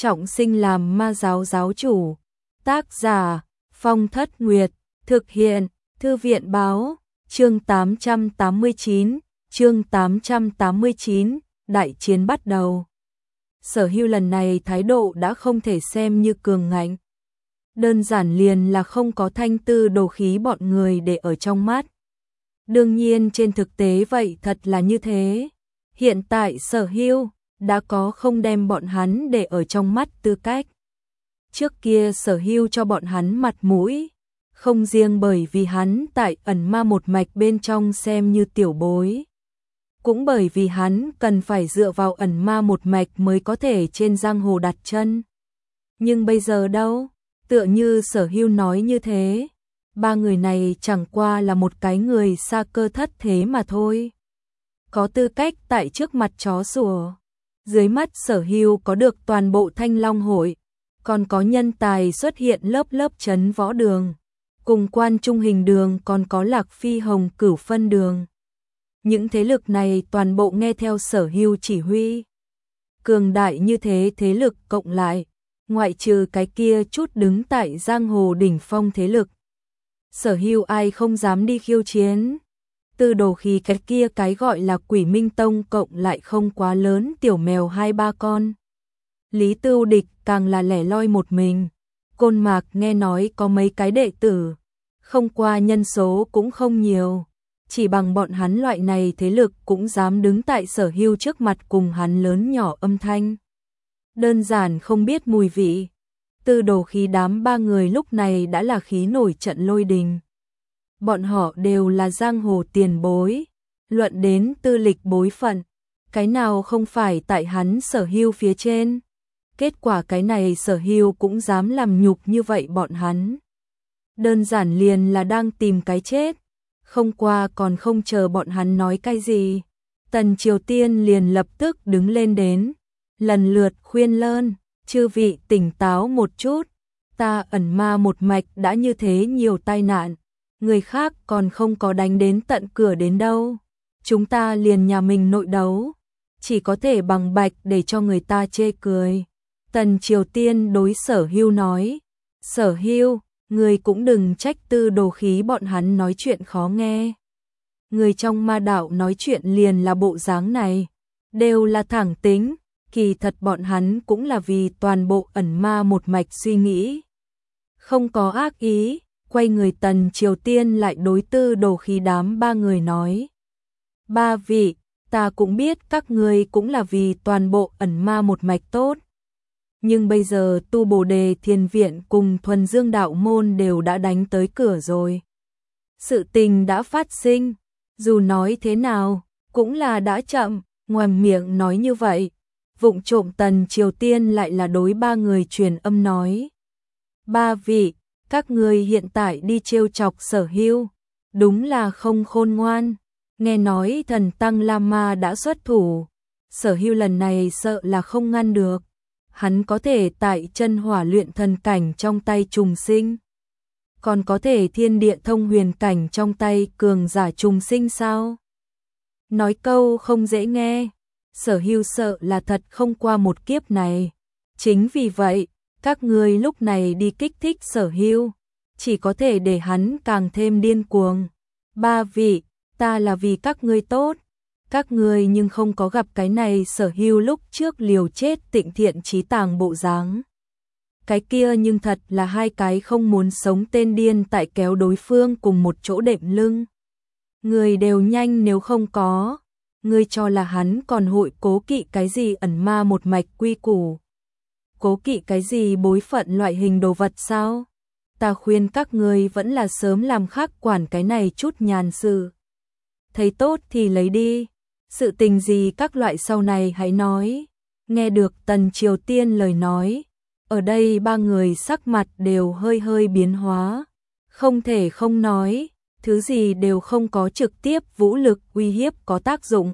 trọng sinh làm ma giáo giáo chủ. Tác giả Phong Thất Nguyệt, thực hiện Thư viện báo, chương 889, đại chiến bắt đầu. Sở Hưu lần này thái độ đã không thể xem như cường ngạnh. Đơn giản liền là không có Thanh Tư đồ khí bọn người để ở trong mắt. Đương nhiên trên thực tế vậy thật là như thế. Hiện tại Sở Hưu đã có không đem bọn hắn để ở trong mắt tư cách. Trước kia Sở Hưu cho bọn hắn mặt mũi, không riêng bởi vì hắn tại ẩn ma một mạch bên trong xem như tiểu bối, cũng bởi vì hắn cần phải dựa vào ẩn ma một mạch mới có thể trên giang hồ đặt chân. Nhưng bây giờ đâu, tựa như Sở Hưu nói như thế, ba người này chẳng qua là một cái người xa cơ thất thế mà thôi. Có tư cách tại trước mặt chó sủa. Dưới mắt Sở Hưu có được toàn bộ Thanh Long hội, còn có nhân tài xuất hiện lớp lớp chấn võ đường, cùng Quan Trung Hình đường, còn có Lạc Phi Hồng Cửu Phân đường. Những thế lực này toàn bộ nghe theo Sở Hưu chỉ huy. Cường đại như thế thế lực cộng lại, ngoại trừ cái kia chút đứng tại giang hồ đỉnh phong thế lực, Sở Hưu ai không dám đi khiêu chiến. Tư đồ khí cái kia cái gọi là Quỷ Minh Tông cộng lại không quá lớn, tiểu mèo 2-3 con. Lý Tưu Địch càng là lẻ loi một mình. Côn Mạc nghe nói có mấy cái đệ tử, không qua nhân số cũng không nhiều. Chỉ bằng bọn hắn loại này thế lực cũng dám đứng tại Sở Hưu trước mặt cùng hắn lớn nhỏ âm thanh. Đơn giản không biết mùi vị. Tư đồ khí đám ba người lúc này đã là khí nổi trận lôi đình. Bọn họ đều là giang hồ tiền bối, luận đến tư lịch bối phận, cái nào không phải tại hắn Sở Hưu phía trên. Kết quả cái này Sở Hưu cũng dám làm nhục như vậy bọn hắn. Đơn giản liền là đang tìm cái chết. Không qua còn không chờ bọn hắn nói cái gì, Tần Triều Tiên liền lập tức đứng lên đến, lần lượt khuyên lơn, chư vị tỉnh táo một chút, ta ẩn ma một mạch đã như thế nhiều tai nạn, người khác còn không có đánh đến tận cửa đến đâu, chúng ta liền nhà mình nội đấu, chỉ có thể bằng bạch để cho người ta chê cười. Tần Triều Tiên đối Sở Hưu nói, Sở Hưu, người cũng đừng trách tư đồ khí bọn hắn nói chuyện khó nghe. Người trong ma đạo nói chuyện liền là bộ dáng này, đều là thẳng tính, kỳ thật bọn hắn cũng là vì toàn bộ ẩn ma một mạch suy nghĩ. Không có ác ý, quay người Tần Triều Tiên lại đối tư đồ khí đám ba người nói. Ba vị, ta cũng biết các người cũng là vì toàn bộ ẩn ma một mạch tốt. Nhưng bây giờ Tu Bồ Đề Thiền Viện cùng Thuần Dương Đạo Môn đều đã đánh tới cửa rồi. Sự tình đã phát sinh, dù nói thế nào, cũng là đã chậm, ngoàm miệng nói như vậy. Vụng trộm Tần Triều Tiên lại là đối ba người truyền âm nói. Ba vị, các người hiện tại đi trêu chọc Sở Hưu, đúng là không khôn ngoan. Nghe nói thần Tăng Lama đã xuất thủ, Sở Hưu lần này sợ là không ngăn được. Hắn có thể tại chân hỏa luyện thần cảnh trong tay trùng sinh, còn có thể thiên địa thông huyền cảnh trong tay cường giả trùng sinh sao? Nói câu không dễ nghe, Sở Hưu sợ là thật không qua một kiếp này. Chính vì vậy, các ngươi lúc này đi kích thích Sở Hưu, chỉ có thể để hắn càng thêm điên cuồng. Ba vị, ta là vì các ngươi tốt. Các ngươi nhưng không có gặp cái này Sở Hưu lúc trước liều chết Tịnh Thiện Chí Tàng bộ dáng. Cái kia nhưng thật là hai cái không muốn sống tên điên tại kéo đối phương cùng một chỗ đệm lưng. Người đều nhanh nếu không có, ngươi cho là hắn còn hội cố kỵ cái gì ẩn ma một mạch quy củ. Cố kỵ cái gì bối phận loại hình đồ vật sao? Ta khuyên các ngươi vẫn là sớm làm khác quản cái này chút nhàn sự. Thấy tốt thì lấy đi. Sự tình gì các loại sau này hãy nói. Nghe được Tần Triều Tiên lời nói, ở đây ba người sắc mặt đều hơi hơi biến hóa. Không thể không nói, thứ gì đều không có trực tiếp vũ lực uy hiếp có tác dụng.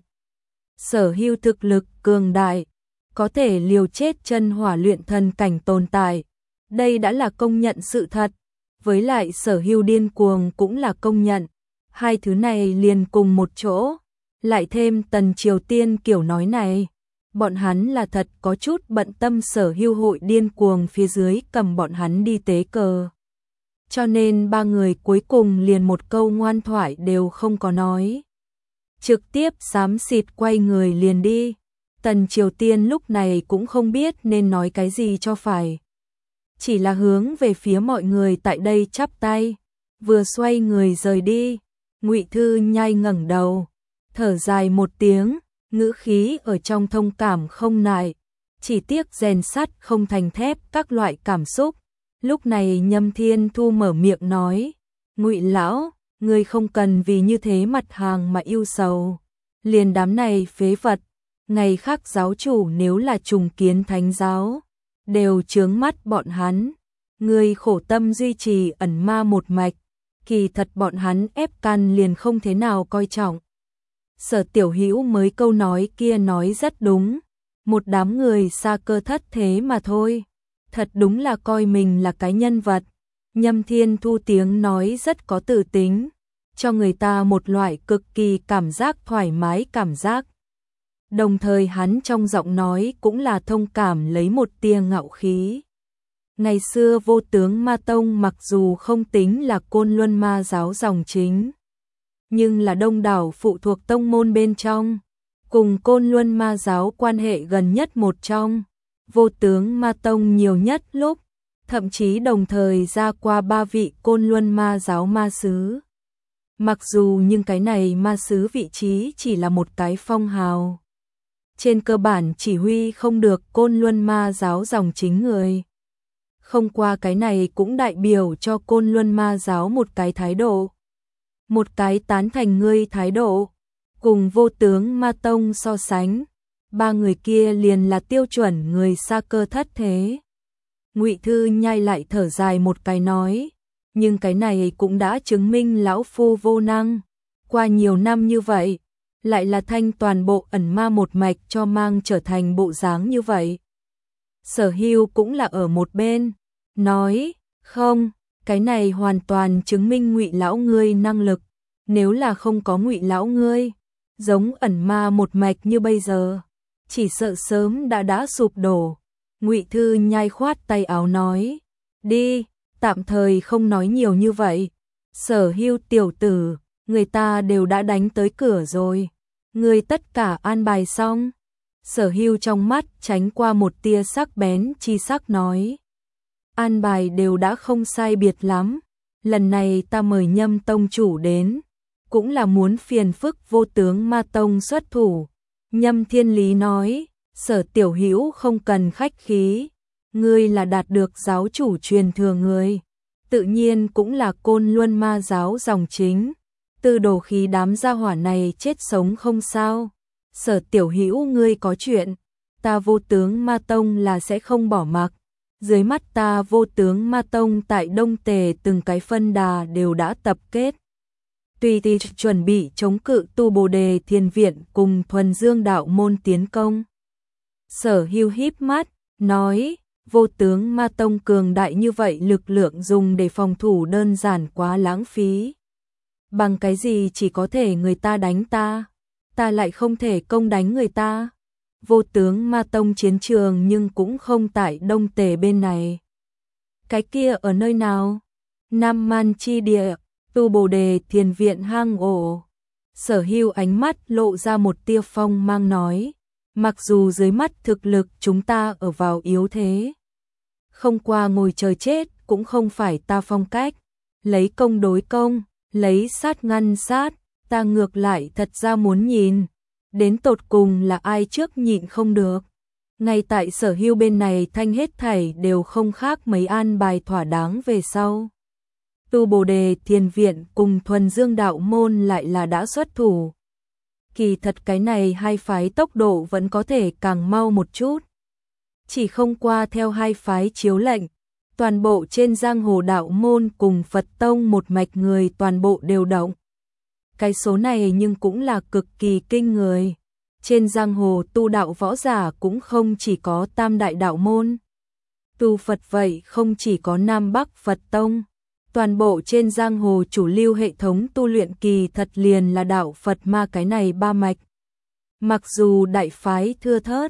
Sở Hưu thực lực cường đại, có thể liều chết chân hỏa luyện thần cảnh tồn tại. Đây đã là công nhận sự thật, với lại Sở Hưu điên cuồng cũng là công nhận. Hai thứ này liền cùng một chỗ. Lại thêm Tần Triều Tiên kiểu nói này, bọn hắn là thật có chút bận tâm Sở Hưu hội điên cuồng phía dưới cầm bọn hắn đi tế cờ. Cho nên ba người cuối cùng liền một câu ngoan thoại đều không có nói. Trực tiếp xám xịt quay người liền đi. Tần Triều Tiên lúc này cũng không biết nên nói cái gì cho phải. Chỉ là hướng về phía mọi người tại đây chắp tay, vừa xoay người rời đi. Ngụy Thư Nhai ngẩng đầu, thở dài một tiếng, ngữ khí ở trong thông cảm không nại, chỉ tiếc rèn sắt không thành thép các loại cảm xúc. Lúc này Nhâm Thiên Thu mở miệng nói, Ngụy lão, ngươi không cần vì như thế mặt hàng mà yêu sầu. Liền đám này phế vật, ngày khác giáo chủ nếu là trùng kiến thánh giáo, đều chướng mắt bọn hắn. Ngươi khổ tâm duy trì ẩn ma một mạch, kỳ thật bọn hắn ép căn liền không thế nào coi trọng. Sở Tiểu Hữu mới câu nói kia nói rất đúng, một đám người xa cơ thất thế mà thôi. Thật đúng là coi mình là cái nhân vật. Nhâm Thiên Thu tiếng nói rất có tự tính, cho người ta một loại cực kỳ cảm giác thoải mái cảm giác. Đồng thời hắn trong giọng nói cũng là thông cảm lấy một tia ngạo khí. Ngày xưa Vô Tướng Ma Tông mặc dù không tính là Côn Luân Ma giáo dòng chính, nhưng là đông đảo phụ thuộc tông môn bên trong, cùng Côn Luân Ma giáo quan hệ gần nhất một trong. Vô Tướng Ma Tông nhiều nhất lúc, thậm chí đồng thời ra qua 3 vị Côn Luân Ma giáo ma sứ. Mặc dù nhưng cái này ma sứ vị trí chỉ là một cái phong hào, trên cơ bản chỉ huy không được Côn Luân Ma giáo dòng chính người. Không qua cái này cũng đại biểu cho Côn Luân Ma giáo một cái thái độ, một cái tán thành ngươi thái độ. Cùng Vô Tướng Ma Tông so sánh, ba người kia liền là tiêu chuẩn người xa cơ thất thế. Ngụy Thư Nhai lại thở dài một cái nói, nhưng cái này cũng đã chứng minh lão phu vô năng. Qua nhiều năm như vậy, lại là thanh toàn bộ ẩn ma một mạch cho mang trở thành bộ dáng như vậy. Sở Hưu cũng là ở một bên, nói, không, cái này hoàn toàn chứng minh Ngụy lão ngươi năng lực. Nếu là không có Ngụy lão ngươi, giống ẩn ma một mạch như bây giờ, chỉ sợ sớm đã sụp đổ. Ngụy Thư Nhai khoát tay áo nói, đi, tạm thời không nói nhiều như vậy. Sở Hưu tiểu tử, người ta đều đã đánh tới cửa rồi, ngươi tất cả an bài xong. Sở Hưu trong mắt tránh qua một tia sắc bén chi sắc nói, an bài đều đã không sai biệt lắm. Lần này ta mời Nhâm tông chủ đến, cũng là muốn phiền phức Vô Tướng Ma Tông xuất thủ. Nhâm Thiên Lý nói, Sở Tiểu Hữu không cần khách khí, ngươi là đạt được giáo chủ truyền thừa người, tự nhiên cũng là Côn Luân Ma giáo dòng chính. Tư đồ khí đám gia hỏa này chết sống không sao. Sở Tiểu Hữu ngươi có chuyện, ta Vô Tướng Ma Tông là sẽ không bỏ mặc. Dưới mắt ta Vô Tướng Ma Tông tại Đông Tề từng cái phân đà đều đã tập kết, tùy thì chuẩn bị chống cự Tu Bồ Đề Thiền Viện cùng Thuần Dương đạo môn tiến công. Sở Hưu híp mắt, nói, Vô Tướng Ma Tông cường đại như vậy, lực lượng dùng để phòng thủ đơn giản quá lãng phí. Bằng cái gì chỉ có thể người ta đánh ta, ta lại không thể công đánh người ta. Vô Tướng Ma Tông chiến trường nhưng cũng không tại Đông Tề bên này. Cái kia ở nơi nào? Nam Man chi địa, Tu Bồ Đề Thiền Viện hang ổ. Sở Hưu ánh mắt lộ ra một tia phong mang nói, mặc dù dưới mắt thực lực chúng ta ở vào yếu thế, không qua ngồi chờ chết cũng không phải ta phong cách. Lấy công đối công, lấy sát ngăn sát, ta ngược lại thật ra muốn nhìn, đến tột cùng là ai trước nhịn không được. Ngay tại Sở Hưu bên này thanh hết thảy đều không khác mấy an bài thỏa đáng về sau. Tu Bồ Đề Thiền Viện cùng Thuần Dương đạo môn lại là đã xuất thủ. Kỳ thật cái này hai phái tốc độ vẫn có thể càng mau một chút. Chỉ không qua theo hai phái chiếu lệnh, toàn bộ trên giang hồ đạo môn cùng Phật tông một mạch người toàn bộ đều động. Cái số này nhưng cũng là cực kỳ kinh người. Trên giang hồ tu đạo võ giả cũng không chỉ có tam đại đạo môn. Tu Phật vậy không chỉ có Nam Bắc Phật tông. Toàn bộ trên giang hồ chủ lưu hệ thống tu luyện kỳ thật liền là đạo Phật ma cái này ba mạch. Mặc dù đại phái thưa thớt,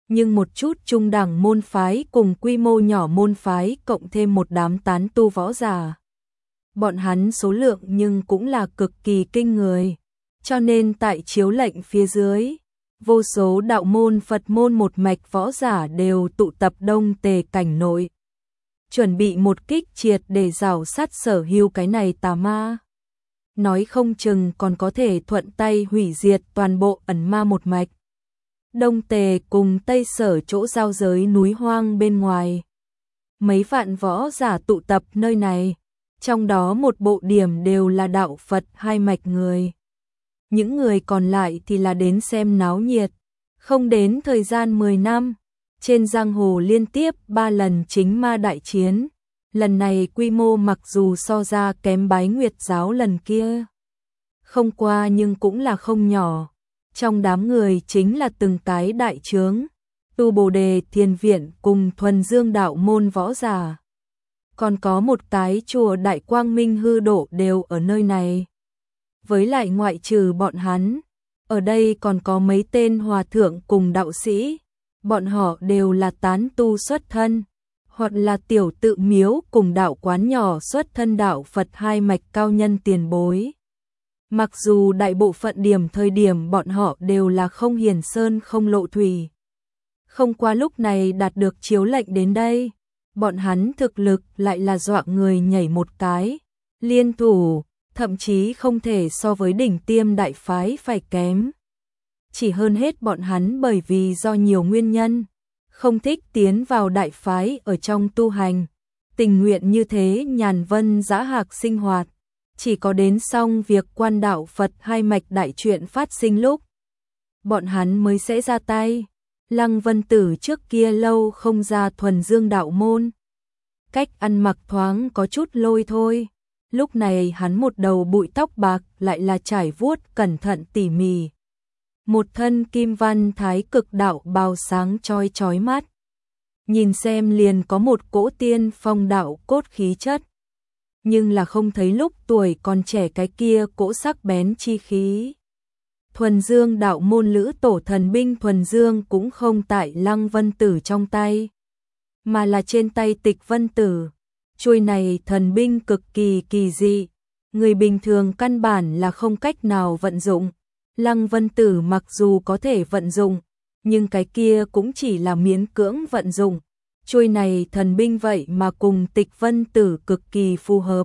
nhưng một chút trung đẳng môn phái cùng quy mô nhỏ môn phái cộng thêm một đám tán tu võ giả. Bọn hắn số lượng nhưng cũng là cực kỳ kinh người, cho nên tại chiếu lệnh phía dưới, vô số đạo môn Phật môn một mạch võ giả đều tụ tập Đông Tề cảnh nội, chuẩn bị một kích triệt để rào sát Sở Hưu cái này tà ma. Nói không chừng còn có thể thuận tay hủy diệt toàn bộ ẩn ma một mạch. Đông Tề cùng Tây Sở chỗ giao giới núi hoang bên ngoài. Mấy vạn võ giả tụ tập nơi này, trong đó một bộ điểm đều là đạo Phật hai mạch người. Những người còn lại thì là đến xem náo nhiệt. Không đến thời gian 10 năm, trên giang hồ liên tiếp 3 lần chính ma đại chiến. Lần này quy mô mặc dù so ra kém Bái Nguyệt giáo lần kia không qua nhưng cũng là không nhỏ. Trong đám người chính là từng cái đại trướng, Tu Bồ Đề Thiền Viện cùng thuần dương đạo môn võ giả. Còn có một cái chùa Đại Quang Minh Hư Độ đều ở nơi này. Với lại ngoại trừ bọn hắn, ở đây còn có mấy tên hòa thượng cùng đạo sĩ. Bọn họ đều là tán tu xuất thân, hoặc là tiểu tự miếu cùng đạo quán nhỏ xuất thân đạo Phật hai mạch cao nhân tiền bối. Mặc dù đại bộ phận thời điểm bọn họ đều là không hiển sơn không lộ thủy. Không qua lúc này đạt được chiếu lệnh đến đây, bọn hắn thực lực lại là dọa người nhảy một cái, liên thủ, thậm chí không thể so với đỉnh tiêm đại phái phải kém. Chỉ hơn hết bọn hắn bởi vì do nhiều nguyên nhân, không thích tiến vào đại phái ở trong tu hành, tình nguyện như thế nhàn vân dã hạc sinh hoạt. Chỉ có đến xong việc quan đạo Phật hai mạch đại chuyện phát sinh lúc, bọn hắn mới sẽ ra tay. Lăng Vân Tử trước kia lâu không ra thuần dương đạo môn, cách ăn mặc thoáng có chút lôi thôi. Lúc này hắn một đầu bụi tóc bạc lại là trải vuốt cẩn thận tỉ mỉ. Một thân kim văn thái cực đạo bào sáng chói chói mắt. Nhìn xem liền có một cỗ tiên phong đạo cốt khí chất. Nhưng là không thấy lúc tuổi còn trẻ cái kia cỗ sắc bén chi khí. Thuần dương đạo môn lữ tổ thần binh thuần dương cũng không tại Lăng Vân Tử trong tay, mà là trên tay Tịch Vân Tử. Chuôi này thần binh cực kỳ kỳ dị, người bình thường căn bản là không cách nào vận dụng. Lăng Vân Tử mặc dù có thể vận dụng, nhưng cái kia cũng chỉ là miễn cưỡng vận dụng. Chuôi này thần binh vậy mà cùng Tịch Vân Tử cực kỳ phù hợp.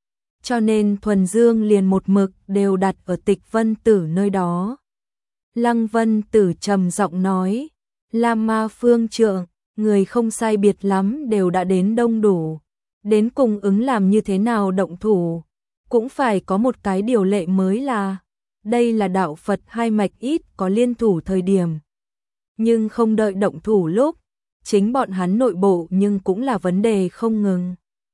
Cho nên thuần dương liền một mực đều đặt ở Tịch Vân Tử nơi đó. Lăng Vân Tử trầm giọng nói, Lam Ma Phương Trượng, người không sai biệt lắm đều đã đến đông đủ. Đến cùng ứng làm như thế nào động thủ, cũng phải có một cái điều lệ mới là, đây là đạo Phật hai mạch ít có liên thủ thời điểm. Nhưng không đợi động thủ lúc, chính bọn hắn nội bộ nhưng cũng là vấn đề không ngừng.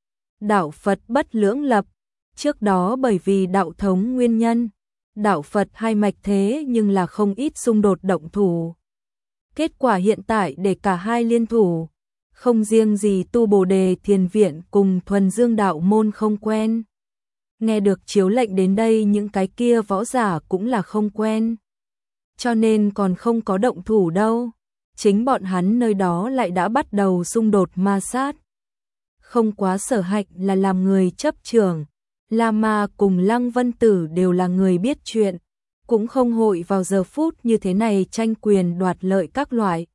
Đạo Phật bất lưỡng lập, trước đó bởi vì đạo thống nguyên nhân, đạo Phật hai mạch thế nhưng là không ít xung đột động thủ. Kết quả hiện tại để cả hai liên thủ, không riêng gì Tu Bồ Đề Thiền Viện cùng thuần dương đạo môn không quen. Nghe được chiếu lệnh đến đây những cái kia võ giả cũng là không quen. Cho nên còn không có động thủ đâu. Chính bọn hắn nơi đó lại đã bắt đầu xung đột ma sát. Không quá sở hạnh là làm người chấp trưởng. La Ma cùng Lăng Vân Tử đều là người biết chuyện, cũng không hội vào giờ phút như thế này tranh quyền đoạt lợi các loại.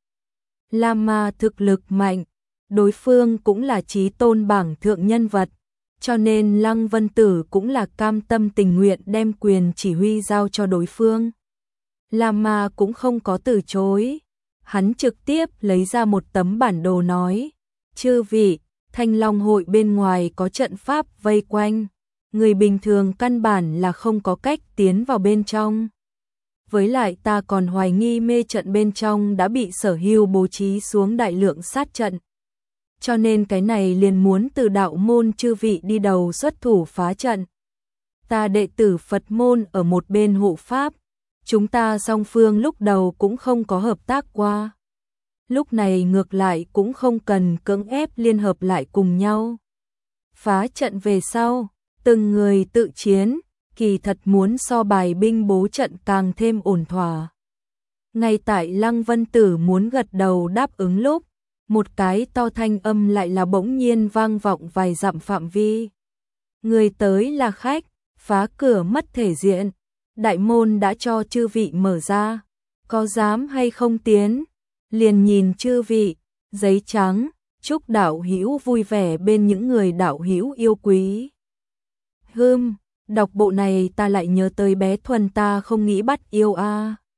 La Ma thực lực mạnh, đối phương cũng là chí tôn bảng thượng nhân vật, cho nên Lăng Vân Tử cũng là cam tâm tình nguyện đem quyền chỉ huy giao cho đối phương. La Ma cũng không có từ chối, hắn trực tiếp lấy ra một tấm bản đồ nói, chư vị, Thanh Long hội bên ngoài có trận pháp vây quanh, người bình thường căn bản là không có cách tiến vào bên trong. Với lại ta còn hoài nghi mê trận bên trong đã bị Sở Hưu bố trí xuống đại lượng sát trận. Cho nên cái này liền muốn từ đạo môn chư vị đi đầu xuất thủ phá trận. Ta đệ tử Phật môn ở một bên hộ pháp, chúng ta song phương lúc đầu cũng không có hợp tác qua. Lúc này ngược lại cũng không cần cưỡng ép liên hợp lại cùng nhau. Phá trận về sau, từng người tự chiến, kỳ thật muốn so bài binh bố trận càng thêm ổn thỏa. Ngay tại Lăng Vân Tử muốn gật đầu đáp ứng lúc, một cái to thanh âm lại là bỗng nhiên vang vọng vài dặm phạm vi. Người tới là khách, phá cửa mất thể diện, đại môn đã cho chư vị mở ra, có dám hay không tiến, liền nhìn chư vị, giấy trắng, chúc đạo hữu vui vẻ bên những người đạo hữu yêu quý. Đọc bộ này ta lại nhớ tới bé Thuần ta không nghĩ bắt yêu a.